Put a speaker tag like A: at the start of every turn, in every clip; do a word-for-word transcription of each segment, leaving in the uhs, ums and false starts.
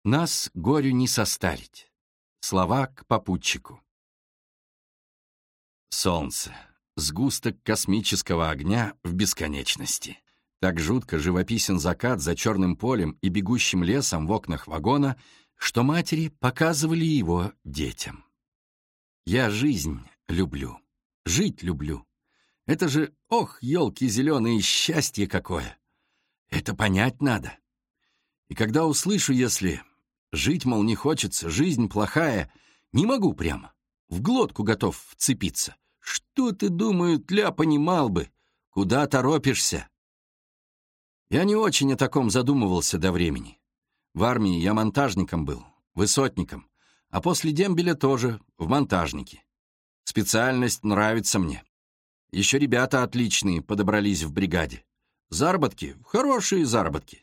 A: Нас горю не состарить. Слова к попутчику. Солнце. Сгусток космического огня в бесконечности. Так жутко живописен закат за черным полем и бегущим лесом в окнах вагона, что матери показывали его детям. Я жизнь люблю, жить люблю. Это же, ох, елки зеленые, счастье какое! Это понять надо. И когда услышу, если жить, мол, не хочется, жизнь плохая, не могу прямо, в глотку готов вцепиться. Что ты, думаю, тля понимал бы, куда торопишься? Я не очень о таком задумывался до времени. В армии я монтажником был, высотником, а после дембеля тоже в монтажнике. Специальность нравится мне. Еще ребята отличные подобрались в бригаде. Заработки — хорошие заработки.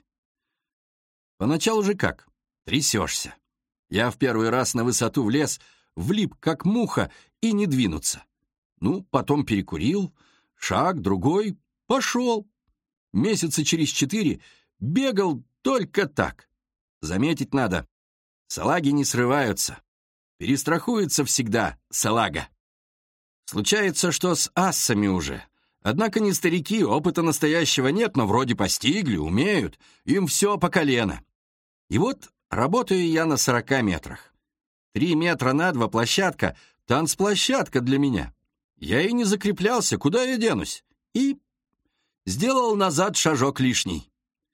A: Поначалу же как? Трясешься. Я в первый раз на высоту влез, влип как муха и не двинуться. Ну, потом перекурил, шаг, другой, пошел. Месяца через четыре бегал только так. Заметить надо, салаги не срываются. Перестрахуется всегда салага. Случается, что с ассами уже. Однако не старики, опыта настоящего нет, но вроде постигли, умеют, им все по колено. И вот работаю я на сорока метрах. Три метра на два площадка, танцплощадка для меня. Я и не закреплялся, куда я денусь? И сделал назад шажок лишний.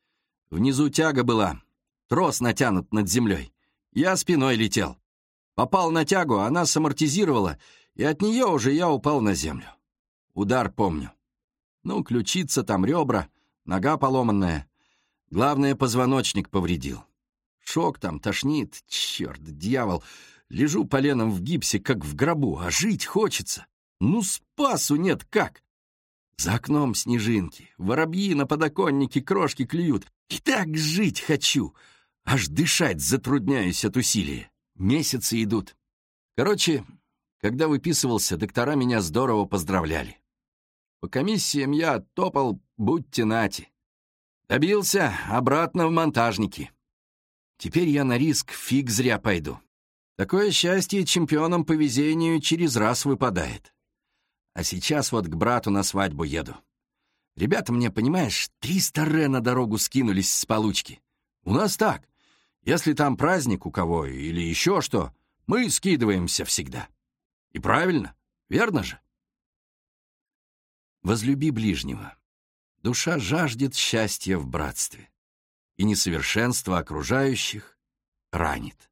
A: Внизу тяга была, трос натянут над землей. Я спиной летел. Попал на тягу, она самортизировала, и от нее уже я упал на землю. Удар помню. Ну, ключица там, ребра, нога поломанная. Главное, позвоночник повредил. Шок там, тошнит, черт, дьявол. Лежу поленом в гипсе, как в гробу, а жить хочется. Ну, спасу нет как. За окном снежинки, воробьи на подоконнике крошки клюют. И так жить хочу. Аж дышать затрудняюсь от усилия. Месяцы идут. Короче, когда выписывался, доктора меня здорово поздравляли. По комиссиям я топал, будьте нати. Добился, обратно в монтажники. Теперь я на риск фиг зря пойду. Такое счастье чемпионам по везению через раз выпадает. А сейчас вот к брату на свадьбу еду. Ребята мне, понимаешь, триста ре на дорогу скинулись с получки. У нас так. Если там праздник у кого или еще что, мы скидываемся всегда. И правильно, верно же? Возлюби ближнего. Душа жаждет счастья в братстве, и несовершенство окружающих ранит.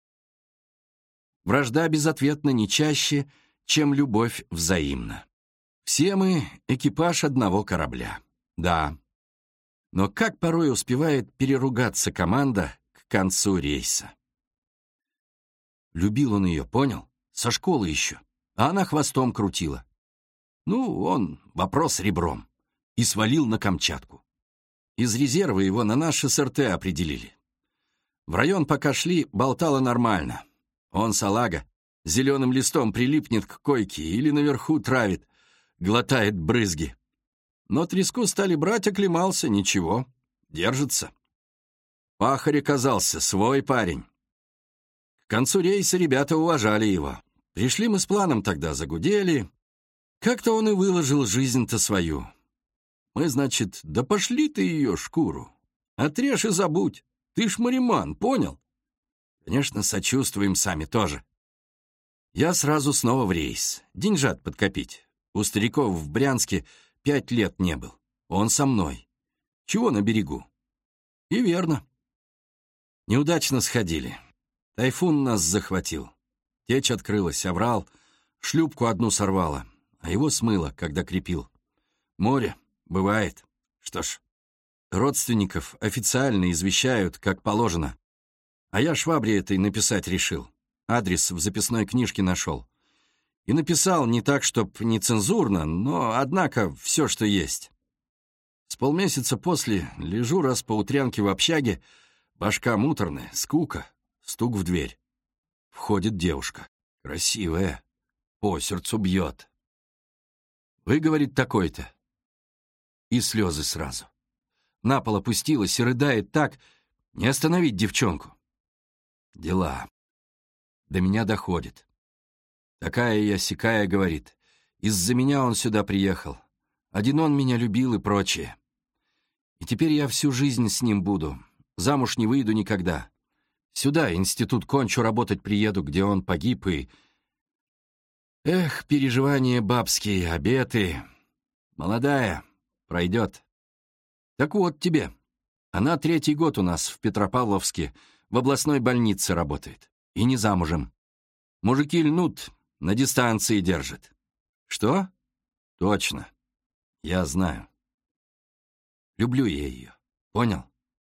A: Вражда безответна не чаще, чем любовь взаимна. Все мы — экипаж одного корабля. Да. Но как порой успевает переругаться команда к концу рейса? Любил он ее, понял? Со школы еще. А она хвостом крутила. Ну, он вопрос ребром. И свалил на Камчатку. Из резерва его на наш СРТ определили. В район, пока шли, болтало нормально. Он, салага, зеленым листом прилипнет к койке или наверху травит, глотает брызги. Но треску стали брать, оклемался, ничего, держится. Пахарь оказался, свой парень. К концу рейса ребята уважали его. Пришли мы с планом тогда, загудели. Как-то он и выложил жизнь-то свою. Мы, значит, да пошли ты ее шкуру. Отрежь и забудь. Ты ж мариман, понял? Конечно, сочувствуем сами тоже. Я сразу снова в рейс. Деньжат подкопить. У стариков в Брянске пять лет не был. Он со мной. Чего на берегу? И верно. Неудачно сходили. Тайфун нас захватил. Течь открылась, оврал, шлюпку одну сорвало, а его смыло, когда крепил. Море, бывает. Что ж, родственников официально извещают, как положено. А я швабре этой написать решил. Адрес в записной книжке нашел. И написал не так, чтоб нецензурно, но, однако, все, что есть. С полмесяца после лежу раз по утрянке в общаге, башка муторная, скука, стук в дверь. Входит девушка, красивая, по сердцу бьет. «Вы, — говорит, — такой-то». И слезы сразу. На пол опустилась и рыдает так, не остановить девчонку. Дела. До меня доходит. Такая я сякая, говорит. Из-за меня он сюда приехал. Один он меня любил и прочее. И теперь я всю жизнь с ним буду. Замуж не выйду никогда. Сюда, институт кончу, работать приеду, где он погиб, и... Эх, переживания бабские, обеты. Молодая, пройдет. Так вот тебе. Она третий год у нас в Петропавловске в областной больнице работает. И не замужем. Мужики льнут, на дистанции держат. Что? Точно. Я знаю. Люблю я ее. Понял?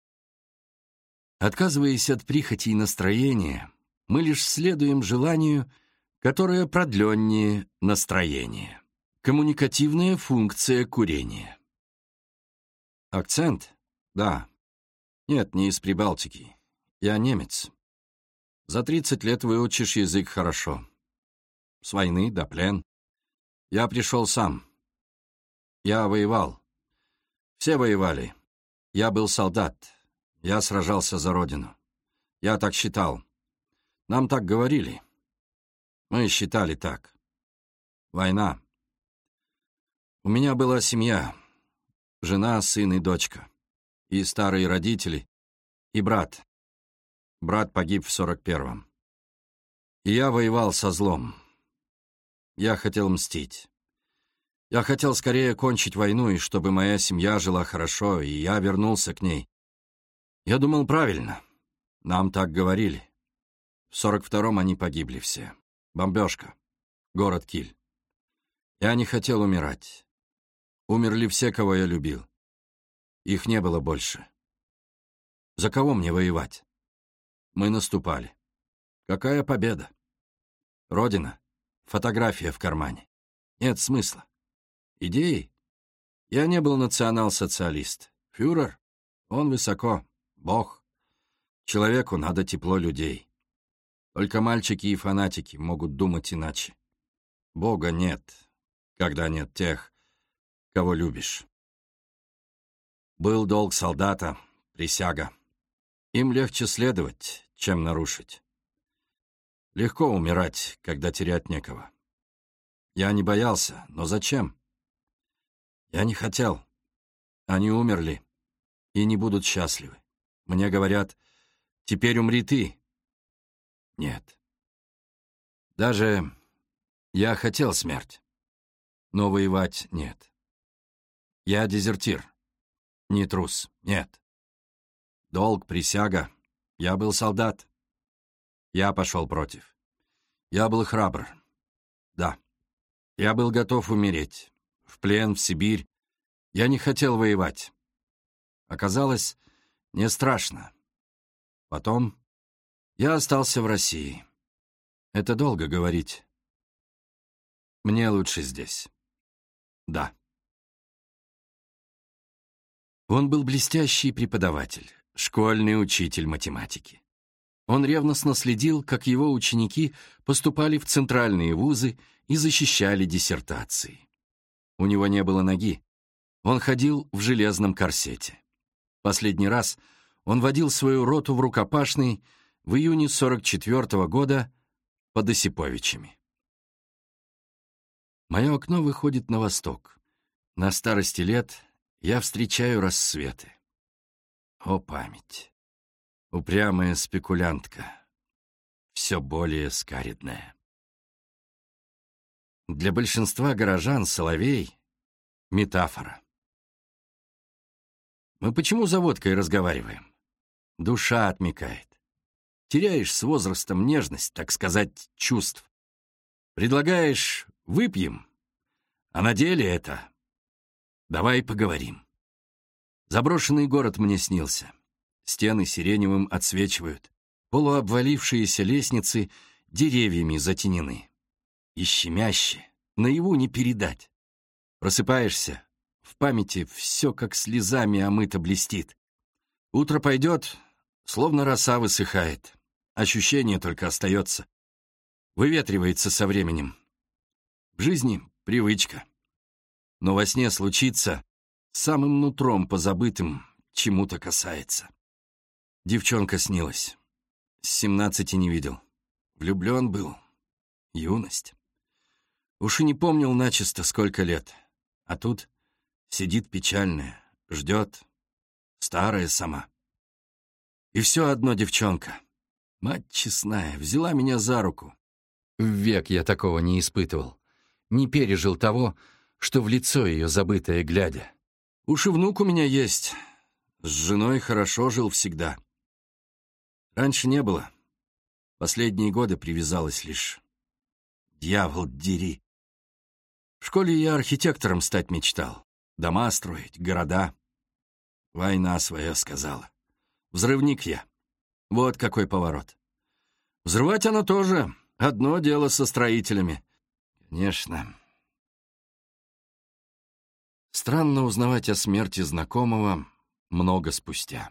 A: Отказываясь от прихоти и настроения, мы лишь следуем желанию, которое продленнее настроения. Коммуникативная функция курения. Акцент? Да. Нет, не из Прибалтики. Я немец. За тридцать лет выучишь язык хорошо. С войны до плен. Я пришел сам. Я воевал. Все воевали. Я был солдат. Я сражался за родину. Я так считал. Нам так говорили. Мы считали так. Война. У меня была семья. Жена, сын и дочка. И старые родители. И брат. Брат погиб в сорок первом. И я воевал со злом. Я хотел мстить. Я хотел скорее кончить войну, и чтобы моя семья жила хорошо, и я вернулся к ней. Я думал правильно. Нам так говорили. В сорок втором они погибли все. Бомбежка. Город Киль. Я не хотел умирать. Умерли все, кого я любил. Их не было больше. За кого мне воевать? Мы наступали. Какая победа? Родина. Фотография в кармане. Нет смысла. Идеи? Я не был национал-социалист. Фюрер? Он высоко. Бог. Человеку надо тепло людей. Только мальчики и фанатики могут думать иначе. Бога нет, когда нет тех, кого любишь. Был долг солдата, присяга. Им легче следовать, чем нарушить. Легко умирать, когда терять некого. Я не боялся, но зачем? Я не хотел. Они умерли и не будут счастливы. Мне говорят, теперь умри ты. Нет. Даже я хотел смерть, но воевать нет. Я дезертир, не трус, нет. Долг, присяга. Я был солдат. Я пошел против. Я был храбр. Да. Я был готов умереть. В плен, в Сибирь. Я не хотел воевать. Оказалось, не страшно. Потом я остался в России. Это долго говорить. Мне лучше здесь. Да. Он был блестящий преподаватель, школьный учитель математики. Он ревностно следил, как его ученики поступали в центральные вузы и защищали диссертации. У него не было ноги. Он ходил в железном корсете. Последний раз он водил свою роту в рукопашный в июне сорок четвёртого года под Осиповичами. Мое окно выходит на восток. На старости лет я встречаю рассветы. О, память! Упрямая спекулянтка, все более скаридная. Для большинства горожан соловей — метафора. Мы почему за водкой разговариваем? Душа отмекает. Теряешь с возрастом нежность, так сказать, чувств. Предлагаешь «выпьем», а на деле это «давай поговорим». Заброшенный город мне снился. Стены сиреневым отсвечивают. Полуобвалившиеся лестницы деревьями затенены. И щемяще, наяву не передать. Просыпаешься, в памяти все как слезами омыто блестит. Утро пойдет, словно роса высыхает. Ощущение только остается. Выветривается со временем. В жизни привычка. Но во сне случится, самым нутром позабытым чему-то касается. Девчонка снилась. с семнадцати не видел. Влюблен был. Юность. Уж и не помнил начисто, сколько лет. А тут сидит печальная, ждет, старая сама. И все одно девчонка. Мать честная, взяла меня за руку. Век я такого не испытывал. Не пережил того, что в лицо ее забытое глядя. Уж и внук у меня есть. С женой хорошо жил всегда. Раньше не было. Последние годы привязалась лишь. Дьявол, дери. В школе я архитектором стать мечтал. Дома строить, города. Война своя сказала. Взрывник я. Вот какой поворот. Взрывать оно тоже. Одно дело со строителями. Конечно. Странно узнавать о смерти знакомого много спустя.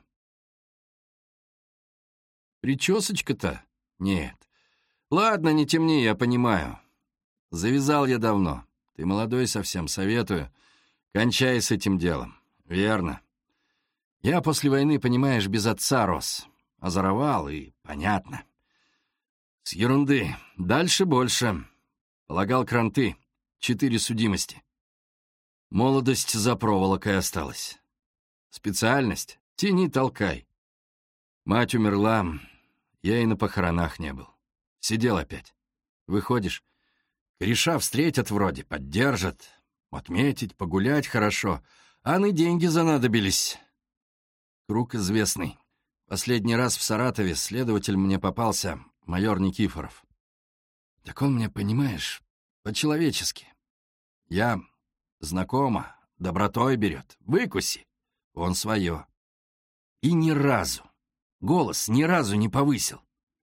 A: Причесочка-то? Нет. Ладно, не темни, я понимаю. Завязал я давно. Ты молодой совсем, советую. Кончай с этим делом. Верно. Я после войны, понимаешь, без отца рос. Озоровал, и понятно. С ерунды. Дальше больше. Полагал кранты. Четыре судимости. Молодость за проволокой осталась. Специальность? Тяни, толкай. Мать умерла, я и на похоронах не был. Сидел опять. Выходишь, кореша встретят вроде, поддержат. Отметить, погулять хорошо. А на деньги занадобились. Круг известный. Последний раз в Саратове следователь мне попался, майор Никифоров. Так он мне, понимаешь, по-человечески. Я знакома, добротой берет. Выкуси. Он свое. И ни разу, голос ни разу не повысил.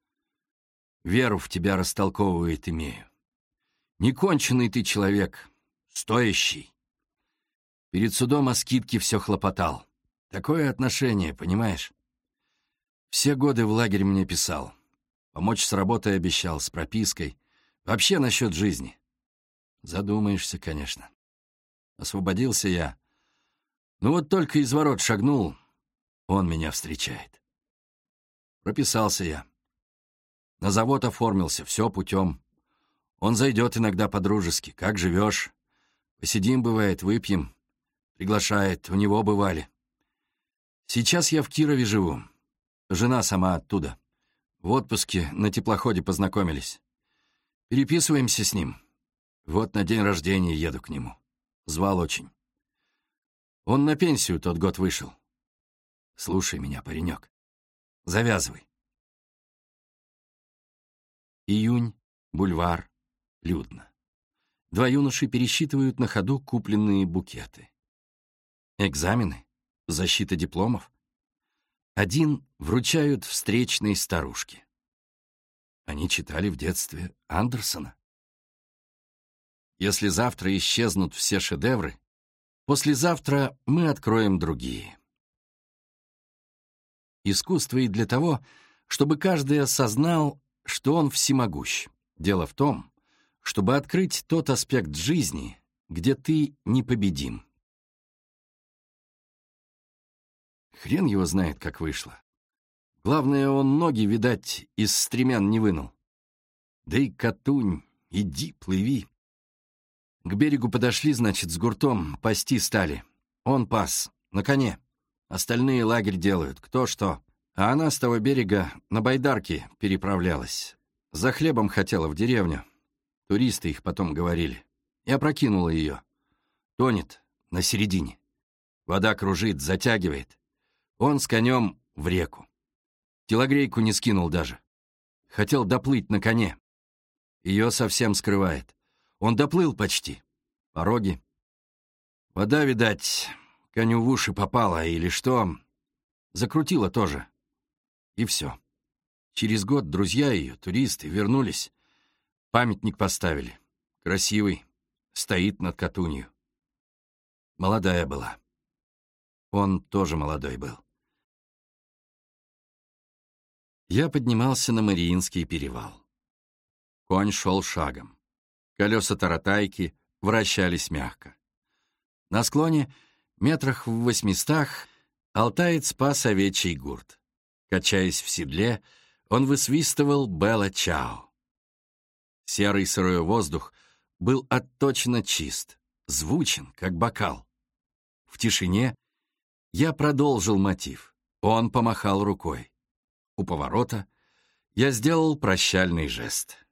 A: Веру в тебя растолковывает имею. Неконченный ты человек, стоящий. Перед судом о скидке все хлопотал. Такое отношение, понимаешь? Все годы в лагерь мне писал. Помочь с работой обещал, с пропиской. Вообще насчет жизни. Задумаешься, конечно. Освободился я. Ну вот только из ворот шагнул, он меня встречает. Прописался я. На завод оформился, все путем. Он зайдет иногда по-дружески. Как живешь? Посидим, бывает, выпьем. Приглашает, у него бывали. Сейчас я в Кирове живу. Жена сама оттуда. В отпуске на теплоходе познакомились. Переписываемся с ним. Вот на день рождения еду к нему. Звал очень. Он на пенсию тот год вышел. Слушай меня, паренек. Завязывай. Июнь, бульвар, людно. Два юноши пересчитывают на ходу купленные букеты. Экзамены? Защита дипломов? Один вручают встречной старушке. Они читали в детстве Андерсона. Если завтра исчезнут все шедевры, послезавтра мы откроем другие. Искусство и для того, чтобы каждый осознал, что он всемогущ. Дело в том, чтобы открыть тот аспект жизни, где ты непобедим. Хрен его знает, как вышло. Главное, он ноги, видать, из стремян не вынул. Да и Катунь, иди, плыви. К берегу подошли, значит, с гуртом, пасти стали. Он пас, на коне. Остальные лагерь делают, кто что. А она с того берега на байдарке переправлялась. За хлебом хотела в деревню. Туристы их потом говорили. И опрокинула ее. Тонет на середине. Вода кружит, затягивает. Он с конем в реку. Телогрейку не скинул даже. Хотел доплыть на коне. Ее совсем скрывает. Он доплыл почти. Пороги. Вода, видать, коню в уши попала или что. Закрутила тоже. И все. Через год друзья ее, туристы, вернулись. Памятник поставили. Красивый. Стоит над Катунью. Молодая была. Он тоже молодой был. Я поднимался на Мариинский перевал. Конь шел шагом. Колеса таратайки вращались мягко. На склоне, метрах в восьмистах, алтаец пас овечий гурт. Качаясь в седле, он высвистывал «Белла Чао». Серый сырой воздух был отточенно чист, звучен, как бокал. В тишине я продолжил мотив. Он помахал рукой. У поворота я сделал прощальный жест.